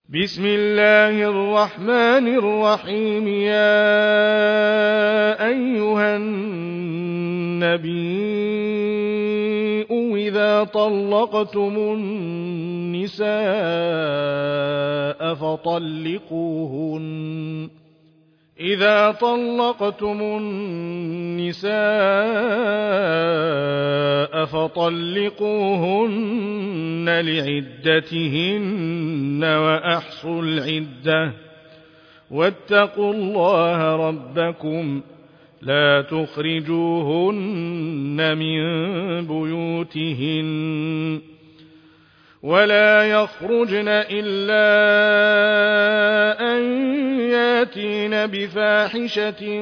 بسم الله الرحمن الرحيم. يا أيها النبي إذا طلقتم النساء فطلقوهن لعدتهن وأحصوا العدة واتقوا الله ربكم لا تخرجوهن من بيوتهن ولا يخرجن إلا أن ياتين بفاحشة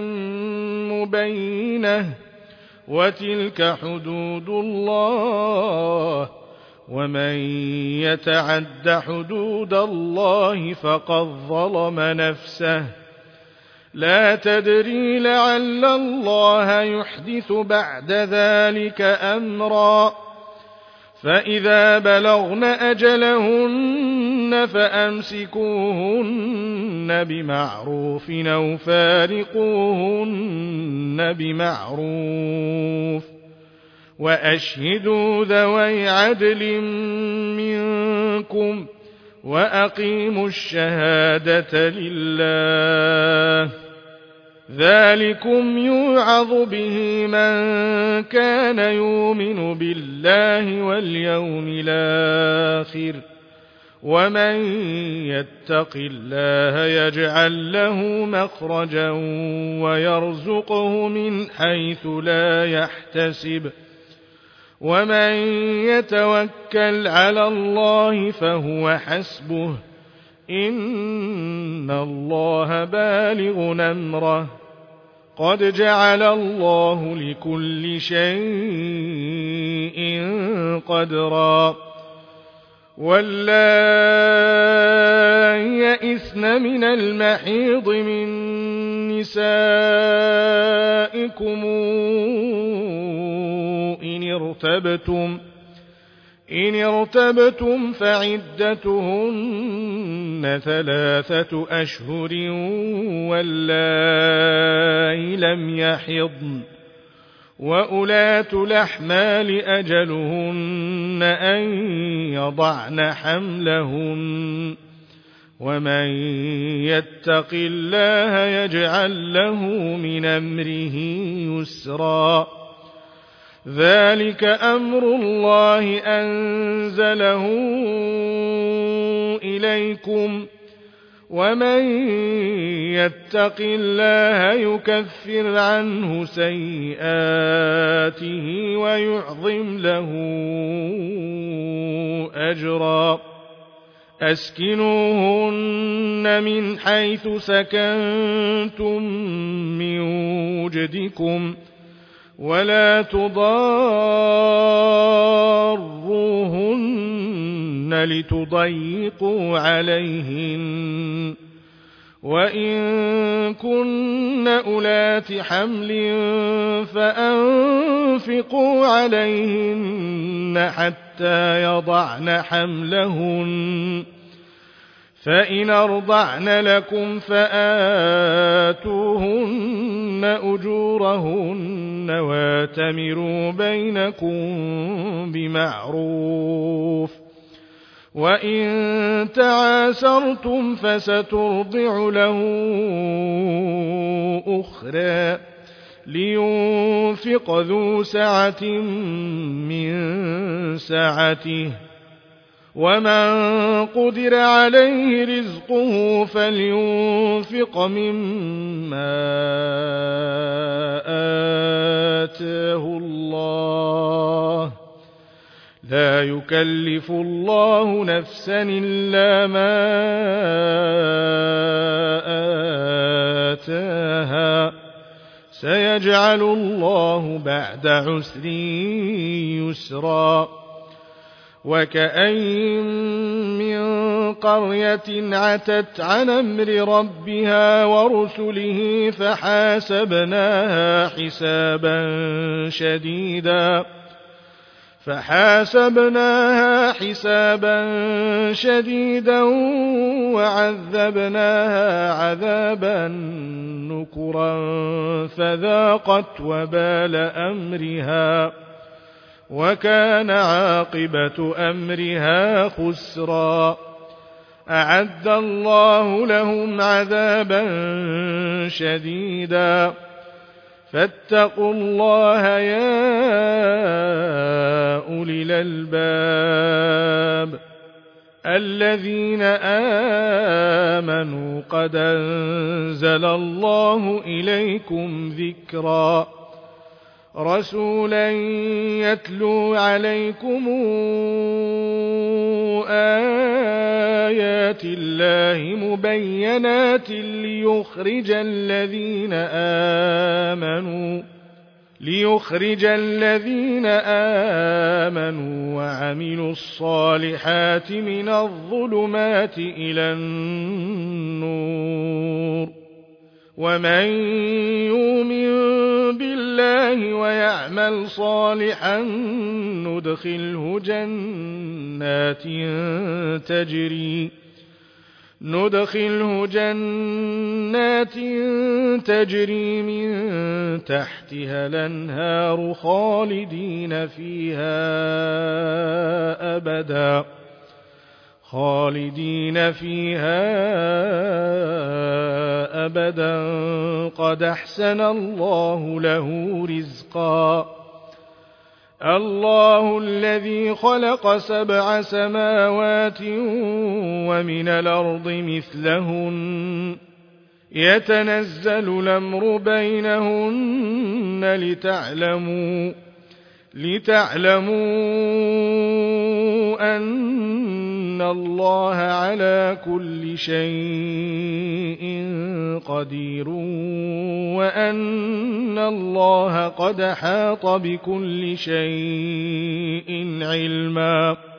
مبينة وتلك حدود الله ومن يتعد حدود الله فقد ظلم نفسه لا تدري لعل الله يحدث بعد ذلك أمرا. فإذا بلغن أجلهن فأمسكوهن بمعروف أو فارقوهن بمعروف وأشهدوا ذوي عدل منكم وأقيموا الشهادة لله ذلكم يوعظ به من كان يؤمن بالله واليوم الآخر ومن يتق الله يجعل له مخرجا ويرزقه من حيث لا يحتسب ومن يتوكل على الله فهو حسبه إن الله بالغ أمره قد جعل الله لكل شيء قدرا. واللائي يئسن من المحيض من نسائكم إن ارتبتم فعدتهن 3 أشهر واللائي لم يحضن وأولاة الأحمال أجلهن أن يضعن حملهن ومن يتق الله يجعل له من أمره يسرا. ذلك أمر الله أنزله إليكم ومن يتق الله يكفر عنه سيئاته ويعظم له أجرا. أسكنوهن من حيث سكنتم من وجدكم ولا تضاروهن لتضيقوا عليهن وإن كن أولات حمل فأنفقوا عليهن حتى يضعن حملهن فإن أرضعن لكم فآتوهن أجورهن واتمروا بينكم بمعروف وإن تعاسرتم فسترضع له أخرى لينفق ذو سعة من سعته ومن قدر عليه رزقه فلينفق مما آتاه الله لا يكلف الله نفسا إلا ما آتاها سيجعل الله بعد عسر يسرا. وكأين من قرية عتت عن أمر ربها ورسله فحاسبناها حسابا شديدا فحاسبناها حسابا شديدا وعذبناها عذابا نكرا فذاقت وبال أمرها وكان عاقبة أمرها خسرا. أعد الله لهم عذابا شديدا فاتقوا الله يا أولي الألباب الذين آمنوا قد أنزل الله إليكم ذكرا رسولا يتلو عليكم آيات الله مبينات ليخرج الذين آمنوا وعملوا الصالحات من الظلمات إلى النور ومن يؤمن بالله ويعمل صالحا ندخله جنات تجري من تحتها الأنهار خالدين فيها أبدا قد أحسن الله له رزقا. الله الذي خلق 7 سماوات ومن الأرض مثلهن يتنزل الأمر بينهن لتعلموا أن الله على كل شيء قدير وأن الله قد أحاط بكل شيء علما.